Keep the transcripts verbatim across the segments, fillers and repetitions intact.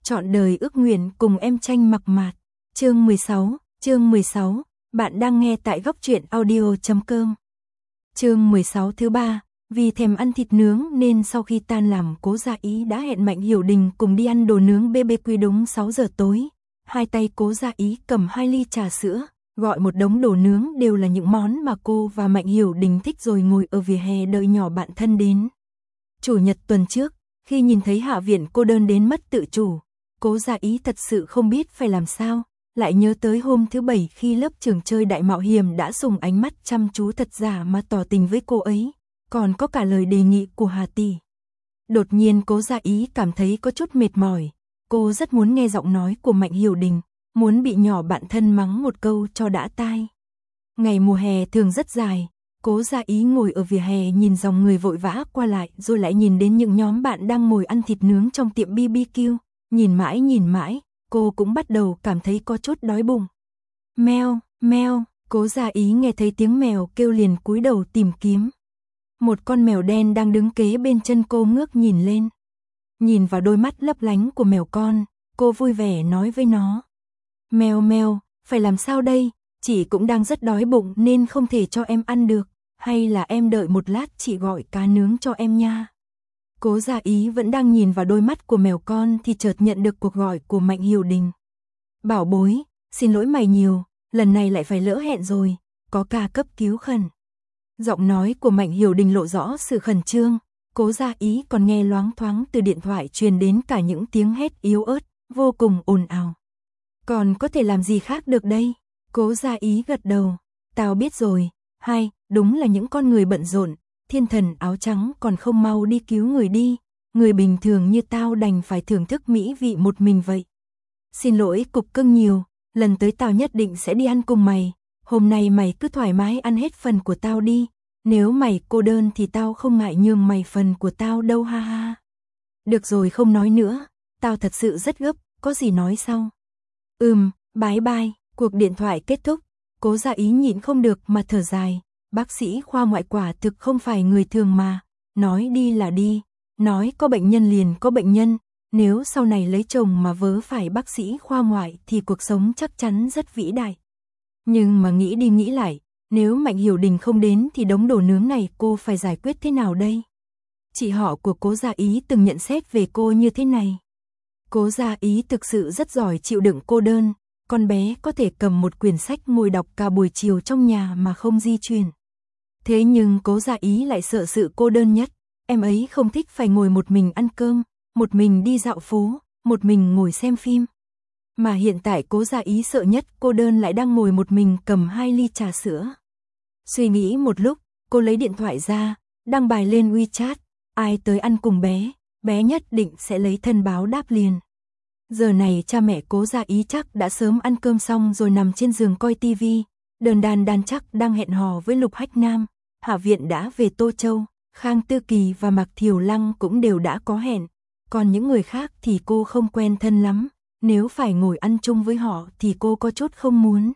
Trọn đời ước nguyện cùng em Tranh Mặc Mạt. Chương mười sáu, chương mười sáu, bạn đang nghe tại góc truyện audio chấm com. Chương mười sáu thứ ba, vì thèm ăn thịt nướng nên sau khi tan làm Cố Gia Ý đã hẹn Mạnh Hiểu Đình cùng đi ăn đồ nướng bê bê quy đúng sáu giờ tối. Hai tay Cố Gia Ý cầm hai ly trà sữa, gọi một đống đồ nướng đều là những món mà cô và Mạnh Hiểu Đình thích rồi ngồi ở vỉa hè đợi nhỏ bạn thân đến. Chủ nhật tuần trước, khi nhìn thấy Hạ Viện cô đơn đến mất tự chủ, Cố Gia Ý thật sự không biết phải làm sao, lại nhớ tới hôm thứ bảy khi lớp trường chơi đại mạo hiểm đã dùng ánh mắt chăm chú thật giả mà tỏ tình với cô ấy, còn có cả lời đề nghị của Hà tỷ. Đột nhiên Cố Gia Ý cảm thấy có chút mệt mỏi, cô rất muốn nghe giọng nói của Mạnh Hiểu Đình, muốn bị nhỏ bạn thân mắng một câu cho đã tai. Ngày mùa hè thường rất dài, Cố Gia Ý ngồi ở vỉa hè nhìn dòng người vội vã qua lại rồi lại nhìn đến những nhóm bạn đang ngồi ăn thịt nướng trong tiệm bê bê kiu, nhìn mãi nhìn mãi, cô cũng bắt đầu cảm thấy có chút đói bụng. Meo, meo, Cố Gia Ý nghe thấy tiếng mèo kêu liền cúi đầu tìm kiếm. Một con mèo đen đang đứng kế bên chân cô ngước nhìn lên. Nhìn vào đôi mắt lấp lánh của mèo con, cô vui vẻ nói với nó. Mèo mèo, phải làm sao đây, chị cũng đang rất đói bụng nên không thể cho em ăn được, hay là em đợi một lát chị gọi cá nướng cho em nha. Cố Gia Ý vẫn đang nhìn vào đôi mắt của mèo con thì chợt nhận được cuộc gọi của Mạnh Hiểu Đình. Bảo bối, xin lỗi mày nhiều, lần này lại phải lỡ hẹn rồi, có ca cấp cứu khẩn. Giọng nói của Mạnh Hiểu Đình lộ rõ sự khẩn trương, Cố Gia Ý còn nghe loáng thoáng từ điện thoại truyền đến cả những tiếng hét yếu ớt, vô cùng ồn ào. Còn có thể làm gì khác được đây? Cố Gia Ý gật đầu, tao biết rồi, hai, đúng là những con người bận rộn, thiên thần áo trắng còn không mau đi cứu người đi, người bình thường như tao đành phải thưởng thức mỹ vị một mình vậy. Xin lỗi cục cưng nhiều, lần tới tao nhất định sẽ đi ăn cùng mày, hôm nay mày cứ thoải mái ăn hết phần của tao đi, nếu mày cô đơn thì tao không ngại nhường mày phần của tao đâu ha ha. Được rồi không nói nữa, tao thật sự rất gấp, có gì nói sau. Ừm, bye bye, cuộc điện thoại kết thúc, Cố Gia Ý nhịn không được mà thở dài, bác sĩ khoa ngoại quả thực không phải người thường mà, nói đi là đi, nói có bệnh nhân liền có bệnh nhân, nếu sau này lấy chồng mà vớ phải bác sĩ khoa ngoại thì cuộc sống chắc chắn rất vĩ đại. Nhưng mà nghĩ đi nghĩ lại, nếu Mạnh Hiểu Đình không đến thì đống đồ nướng này cô phải giải quyết thế nào đây? Chị họ của Cố Gia Ý từng nhận xét về cô như thế này. Cố Gia Ý thực sự rất giỏi chịu đựng cô đơn, con bé có thể cầm một quyển sách ngồi đọc cả buổi chiều trong nhà mà không di chuyển. Thế nhưng Cố Gia Ý lại sợ sự cô đơn nhất, em ấy không thích phải ngồi một mình ăn cơm, một mình đi dạo phố, một mình ngồi xem phim. Mà hiện tại Cố Gia Ý sợ nhất cô đơn lại đang ngồi một mình cầm hai ly trà sữa. Suy nghĩ một lúc, cô lấy điện thoại ra, đăng bài lên WeChat, ai tới ăn cùng bé, bé nhất định sẽ lấy thân báo đáp liền. Giờ này cha mẹ Cố Gia Ý chắc đã sớm ăn cơm xong rồi nằm trên giường coi tivi, Đờn Đàn Đàn chắc đang hẹn hò với Lục Hách Nam, Hạ Viện đã về Tô Châu, Khang Tư Kỳ và Mạc Thiều Lăng cũng đều đã có hẹn, còn những người khác thì cô không quen thân lắm, nếu phải ngồi ăn chung với họ thì cô có chút không muốn.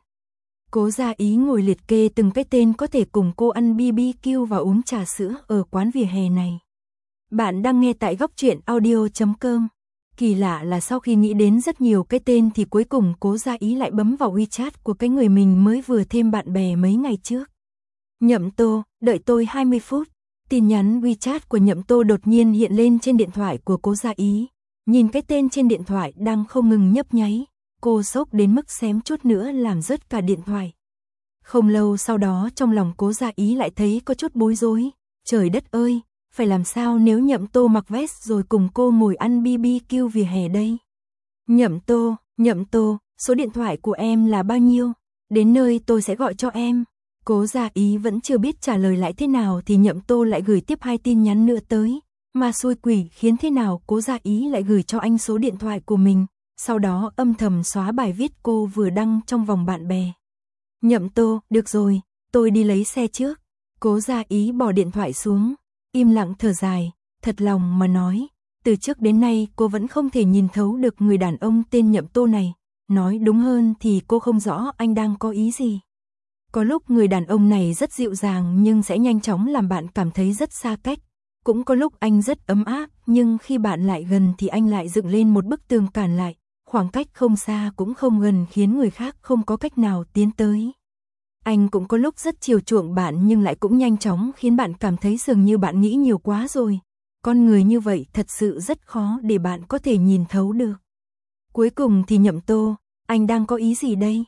Cố Gia Ý ngồi liệt kê từng cái tên có thể cùng cô ăn bê bê kiu và uống trà sữa ở quán vỉa hè này. Bạn đang nghe tại góc truyện audio chấm com. Kỳ lạ là sau khi nghĩ đến rất nhiều cái tên thì cuối cùng Cố Gia Ý lại bấm vào WeChat của cái người mình mới vừa thêm bạn bè mấy ngày trước. Nhậm Tô, đợi tôi hai mươi phút. Tin nhắn WeChat của Nhậm Tô đột nhiên hiện lên trên điện thoại của Cố Gia Ý. Nhìn cái tên trên điện thoại đang không ngừng nhấp nháy, cô sốc đến mức xém chút nữa làm rớt cả điện thoại. Không lâu sau đó trong lòng Cố Gia Ý lại thấy có chút bối rối. Trời đất ơi, phải làm sao nếu Nhậm Tô mặc vest rồi cùng cô ngồi ăn bê bê kiu vỉa hè đây? Nhậm Tô, Nhậm Tô, số điện thoại của em là bao nhiêu? Đến nơi tôi sẽ gọi cho em. Cố Gia Ý vẫn chưa biết trả lời lại thế nào thì Nhậm Tô lại gửi tiếp hai tin nhắn nữa tới. Mà xui quỷ khiến thế nào Cố Gia Ý lại gửi cho anh số điện thoại của mình, sau đó âm thầm xóa bài viết cô vừa đăng trong vòng bạn bè. Nhậm Tô, được rồi, tôi đi lấy xe trước. Cố Gia Ý bỏ điện thoại xuống, im lặng thở dài, thật lòng mà nói, từ trước đến nay cô vẫn không thể nhìn thấu được người đàn ông tên Nhậm Tô này, nói đúng hơn thì cô không rõ anh đang có ý gì. Có lúc người đàn ông này rất dịu dàng nhưng sẽ nhanh chóng làm bạn cảm thấy rất xa cách. Cũng có lúc anh rất ấm áp, nhưng khi bạn lại gần thì anh lại dựng lên một bức tường cản lại, khoảng cách không xa cũng không gần khiến người khác không có cách nào tiến tới. Anh cũng có lúc rất chiều chuộng bạn nhưng lại cũng nhanh chóng khiến bạn cảm thấy dường như bạn nghĩ nhiều quá rồi. Con người như vậy thật sự rất khó để bạn có thể nhìn thấu được. Cuối cùng thì Nhậm Tô, anh đang có ý gì đây?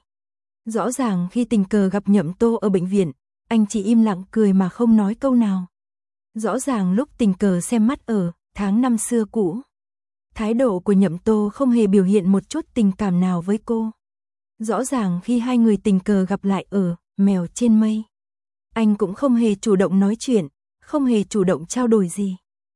Rõ ràng khi tình cờ gặp Nhậm Tô ở bệnh viện, anh chỉ im lặng cười mà không nói câu nào. Rõ ràng lúc tình cờ xem mắt ở tháng năm xưa cũ, thái độ của Nhậm Tô không hề biểu hiện một chút tình cảm nào với cô. Rõ ràng khi hai người tình cờ gặp lại ở Mèo trên Mây, anh cũng không hề chủ động nói chuyện, không hề chủ động trao đổi gì.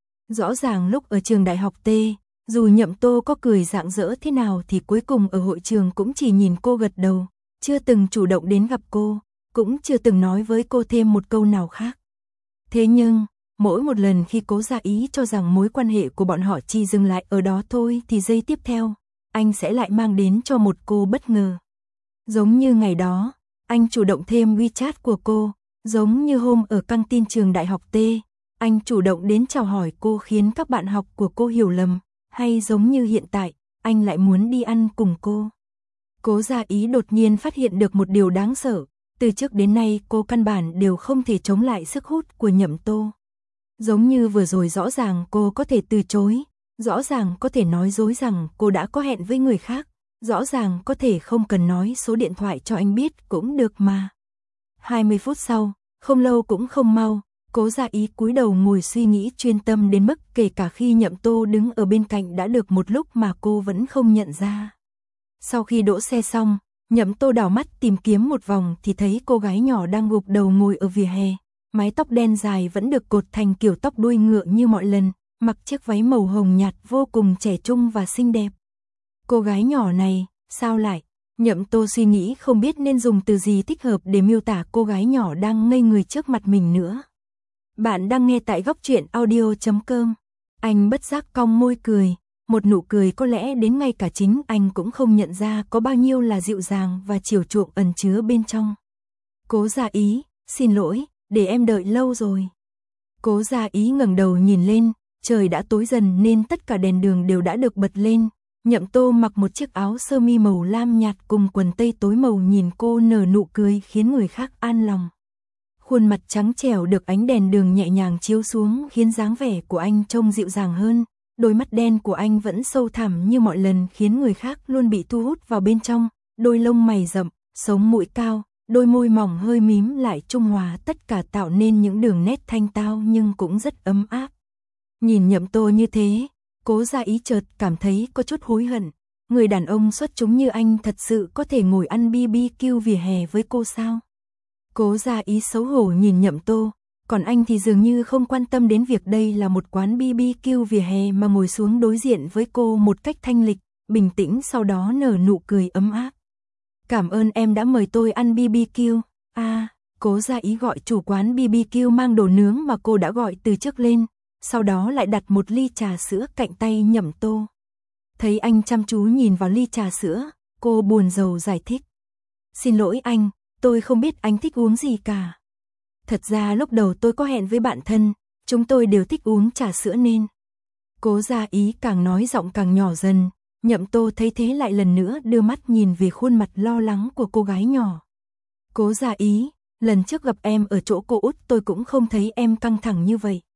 Rõ ràng lúc ở trường đại học T, dù Nhậm Tô có cười rạng rỡ thế nào thì cuối cùng ở hội trường cũng chỉ nhìn cô gật đầu, chưa từng chủ động đến gặp cô, cũng chưa từng nói với cô thêm một câu nào khác. Thế nhưng, mỗi một lần khi Cố Gia Ý cho rằng mối quan hệ của bọn họ chỉ dừng lại ở đó thôi thì giây tiếp theo, anh sẽ lại mang đến cho một cô bất ngờ. Giống như ngày đó, anh chủ động thêm WeChat của cô, giống như hôm ở căng tin trường đại học T, anh chủ động đến chào hỏi cô khiến các bạn học của cô hiểu lầm, hay giống như hiện tại, anh lại muốn đi ăn cùng cô. Cố Gia Ý đột nhiên phát hiện được một điều đáng sợ, từ trước đến nay cô căn bản đều không thể chống lại sức hút của Nhậm Tô. Giống như vừa rồi rõ ràng cô có thể từ chối, rõ ràng có thể nói dối rằng cô đã có hẹn với người khác, rõ ràng có thể không cần nói số điện thoại cho anh biết cũng được mà. hai mươi phút sau, không lâu cũng không mau, Cố Gia Ý cúi đầu ngồi suy nghĩ chuyên tâm đến mức kể cả khi Nhậm Tô đứng ở bên cạnh đã được một lúc mà cô vẫn không nhận ra. Sau khi đỗ xe xong, Nhậm Tô đảo mắt tìm kiếm một vòng thì thấy cô gái nhỏ đang gục đầu ngồi ở vỉa hè, mái tóc đen dài vẫn được cột thành kiểu tóc đuôi ngựa như mọi lần, mặc chiếc váy màu hồng nhạt vô cùng trẻ trung và xinh đẹp. Cô gái nhỏ này, sao lại? Nhậm Tô suy nghĩ không biết nên dùng từ gì thích hợp để miêu tả cô gái nhỏ đang ngây người trước mặt mình nữa. Bạn đang nghe tại góc truyện audio chấm com. Anh bất giác cong môi cười, một nụ cười có lẽ đến ngay cả chính anh cũng không nhận ra có bao nhiêu là dịu dàng và chiều chuộng ẩn chứa bên trong. Cố Gia Ý, xin lỗi, để em đợi lâu rồi. Cố Gia Ý ngẩng đầu nhìn lên, trời đã tối dần nên tất cả đèn đường đều đã được bật lên. Nhậm Tô mặc một chiếc áo sơ mi màu lam nhạt cùng quần tây tối màu nhìn cô nở nụ cười khiến người khác an lòng. Khuôn mặt trắng trẻo được ánh đèn đường nhẹ nhàng chiếu xuống khiến dáng vẻ của anh trông dịu dàng hơn. Đôi mắt đen của anh vẫn sâu thẳm như mọi lần khiến người khác luôn bị thu hút vào bên trong. Đôi lông mày rậm, sống mũi cao, đôi môi mỏng hơi mím lại trung hòa tất cả tạo nên những đường nét thanh tao nhưng cũng rất ấm áp. Nhìn Nhậm Tô như thế, Cố Gia Ý chợt cảm thấy có chút hối hận. Người đàn ông xuất chúng như anh thật sự có thể ngồi ăn bi bi kiu vỉa hè với cô sao? Cố Gia Ý xấu hổ nhìn Nhậm Tô, còn anh thì dường như không quan tâm đến việc đây là một quán bi bi kiu vỉa hè mà ngồi xuống đối diện với cô một cách thanh lịch, bình tĩnh sau đó nở nụ cười ấm áp. Cảm ơn em đã mời tôi ăn bi bi kiu. À, Cố Gia Ý gọi chủ quán bi bi kiu mang đồ nướng mà cô đã gọi từ trước lên, sau đó lại đặt một ly trà sữa cạnh tay Nhậm Tô. Thấy anh chăm chú nhìn vào ly trà sữa, cô buồn rầu giải thích. Xin lỗi anh, tôi không biết anh thích uống gì cả. Thật ra lúc đầu tôi có hẹn với bạn thân, chúng tôi đều thích uống trà sữa nên. Cố Gia Ý càng nói giọng càng nhỏ dần, Nhậm Tô thấy thế lại lần nữa đưa mắt nhìn về khuôn mặt lo lắng của cô gái nhỏ. Cố Gia Ý, lần trước gặp em ở chỗ cô út tôi cũng không thấy em căng thẳng như vậy.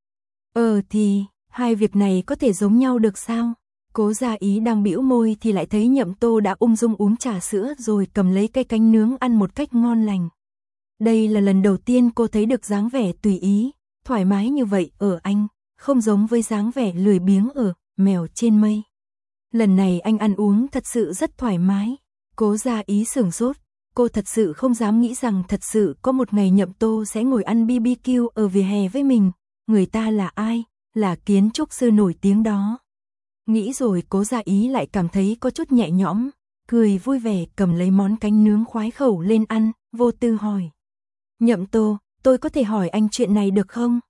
Ờ thì, hai việc này có thể giống nhau được sao? Cố Gia Ý đang bĩu môi thì lại thấy Nhậm Tô đã ung dung uống trà sữa rồi cầm lấy cây cánh nướng ăn một cách ngon lành. Đây là lần đầu tiên cô thấy được dáng vẻ tùy ý, thoải mái như vậy ở anh, không giống với dáng vẻ lười biếng ở Mèo trên Mây. Lần này anh ăn uống thật sự rất thoải mái. Cố Gia Ý sửng sốt, cô thật sự không dám nghĩ rằng thật sự có một ngày Nhậm Tô sẽ ngồi ăn bi bi kiu ở vỉa hè với mình. Người ta là ai? Là kiến trúc sư nổi tiếng đó. Nghĩ rồi Cố Gia Ý lại cảm thấy có chút nhẹ nhõm, cười vui vẻ cầm lấy món cánh nướng khoái khẩu lên ăn, vô tư hỏi. Nhậm Tô, tôi có thể hỏi anh chuyện này được không?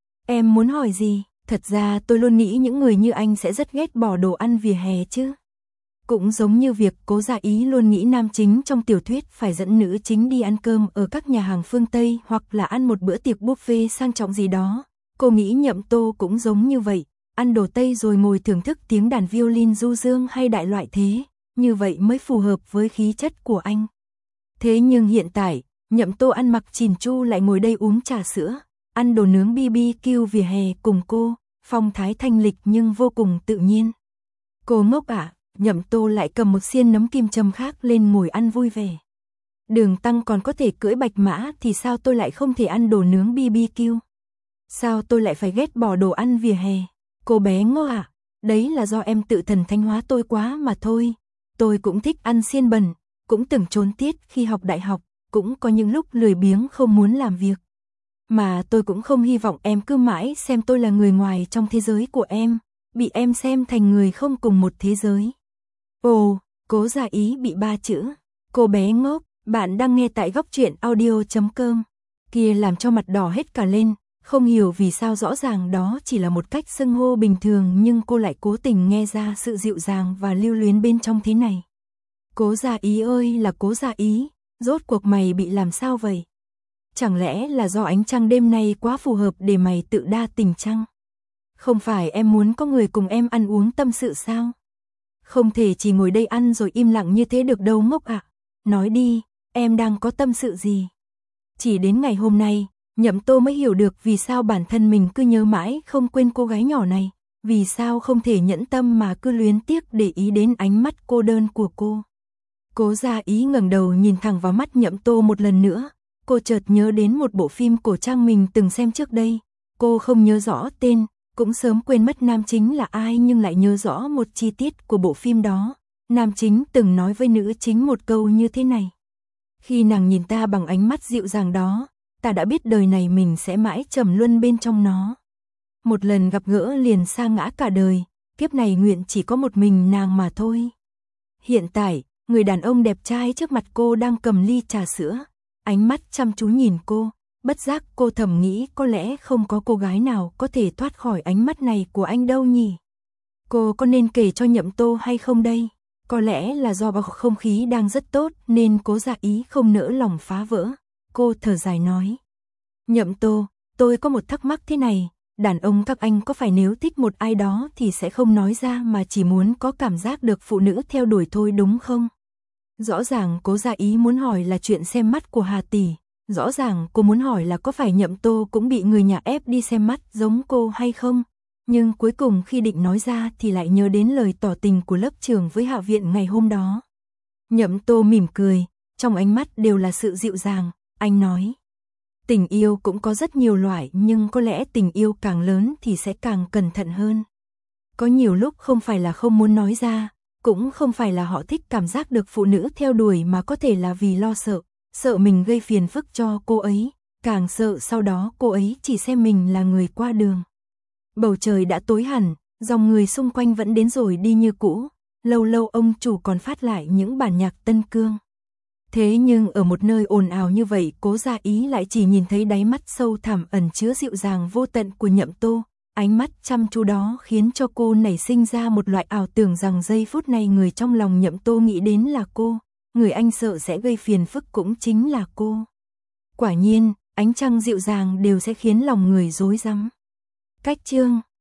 Em muốn hỏi gì? Thật ra tôi luôn nghĩ những người như anh sẽ rất ghét bỏ đồ ăn vỉa hè chứ. Cũng giống như việc Cố Gia Ý luôn nghĩ nam chính trong tiểu thuyết phải dẫn nữ chính đi ăn cơm ở các nhà hàng phương Tây hoặc là ăn một bữa tiệc buffet sang trọng gì đó. Cô nghĩ Nhậm Tô cũng giống như vậy, ăn đồ Tây rồi ngồi thưởng thức tiếng đàn violin du dương hay đại loại thế, như vậy mới phù hợp với khí chất của anh. Thế nhưng hiện tại, Nhậm Tô ăn mặc chỉn chu lại ngồi đây uống trà sữa, ăn đồ nướng bi bi kiu vỉa hè cùng cô, phong thái thanh lịch nhưng vô cùng tự nhiên. Cô ngốc ạ, à, Nhậm Tô lại cầm một xiên nấm kim châm khác lên ngồi ăn vui vẻ. Đường Tăng còn có thể cưỡi bạch mã thì sao tôi lại không thể ăn đồ nướng bi bi kiu? Sao tôi lại phải ghét bỏ đồ ăn vỉa hè? Cô bé ngốc ạ, à, đấy là do em tự thần thánh hóa tôi quá mà thôi. Tôi cũng thích ăn xiên bẩn, cũng từng trốn tiết khi học đại học, cũng có những lúc lười biếng không muốn làm việc. Mà tôi cũng không hy vọng em cứ mãi xem tôi là người ngoài trong thế giới của em, bị em xem thành người không cùng một thế giới. Ồ, Cố Gia Ý bị ba chữ. Cô bé ngốc, bạn đang nghe tại góc truyện audio chấm com. Kia làm cho mặt đỏ hết cả lên, không hiểu vì sao rõ ràng đó chỉ là một cách xưng hô bình thường nhưng cô lại cố tình nghe ra sự dịu dàng và lưu luyến bên trong thế này. Cố Gia Ý ơi là Cố Gia Ý, rốt cuộc mày bị làm sao vậy? Chẳng lẽ là do ánh trăng đêm nay quá phù hợp để mày tự đa tình chăng? Không phải em muốn có người cùng em ăn uống tâm sự sao? Không thể chỉ ngồi đây ăn rồi im lặng như thế được đâu ngốc ạ. À. Nói đi, em đang có tâm sự gì? Chỉ đến ngày hôm nay, Nhậm Tô mới hiểu được vì sao bản thân mình cứ nhớ mãi không quên cô gái nhỏ này, vì sao không thể nhẫn tâm mà cứ luyến tiếc để ý đến ánh mắt cô đơn của cô. Cố Gia Ý ngẩng đầu nhìn thẳng vào mắt Nhậm Tô một lần nữa, cô chợt nhớ đến một bộ phim cổ trang mình từng xem trước đây, cô không nhớ rõ tên, cũng sớm quên mất nam chính là ai nhưng lại nhớ rõ một chi tiết của bộ phim đó, nam chính từng nói với nữ chính một câu như thế này. Khi nàng nhìn ta bằng ánh mắt dịu dàng đó, ta đã biết đời này mình sẽ mãi trầm luân bên trong nó. Một lần gặp gỡ liền sa ngã cả đời, kiếp này nguyện chỉ có một mình nàng mà thôi. Hiện tại, người đàn ông đẹp trai trước mặt cô đang cầm ly trà sữa, ánh mắt chăm chú nhìn cô, bất giác cô thầm nghĩ có lẽ không có cô gái nào có thể thoát khỏi ánh mắt này của anh đâu nhỉ. Cô có nên kể cho Nhậm Tô hay không đây? Có lẽ là do bầu không khí đang rất tốt nên Cố Gia Ý không nỡ lòng phá vỡ. Cô thở dài nói. Nhậm Tô, tôi có một thắc mắc thế này, đàn ông các anh có phải nếu thích một ai đó thì sẽ không nói ra mà chỉ muốn có cảm giác được phụ nữ theo đuổi thôi đúng không? Rõ ràng Cố Gia Ý muốn hỏi là chuyện xem mắt của Hà tỷ, rõ ràng cô muốn hỏi là có phải Nhậm Tô cũng bị người nhà ép đi xem mắt giống cô hay không? Nhưng cuối cùng khi định nói ra thì lại nhớ đến lời tỏ tình của lớp trưởng với Hạ Viện ngày hôm đó. Nhậm Tô mỉm cười, trong ánh mắt đều là sự dịu dàng, anh nói. Tình yêu cũng có rất nhiều loại nhưng có lẽ tình yêu càng lớn thì sẽ càng cẩn thận hơn. Có nhiều lúc không phải là không muốn nói ra, cũng không phải là họ thích cảm giác được phụ nữ theo đuổi mà có thể là vì lo sợ, sợ mình gây phiền phức cho cô ấy, càng sợ sau đó cô ấy chỉ xem mình là người qua đường. Bầu trời đã tối hẳn, dòng người xung quanh vẫn đến rồi đi như cũ, lâu lâu ông chủ còn phát lại những bản nhạc tân cương. Thế nhưng ở một nơi ồn ào như vậy Cố Gia Ý lại chỉ nhìn thấy đáy mắt sâu thẳm ẩn chứa dịu dàng vô tận của Nhậm Tô, ánh mắt chăm chú đó khiến cho cô nảy sinh ra một loại ảo tưởng rằng giây phút này người trong lòng Nhậm Tô nghĩ đến là cô, người anh sợ sẽ gây phiền phức cũng chính là cô. Quả nhiên, ánh trăng dịu dàng đều sẽ khiến lòng người rối rắm. Cách chương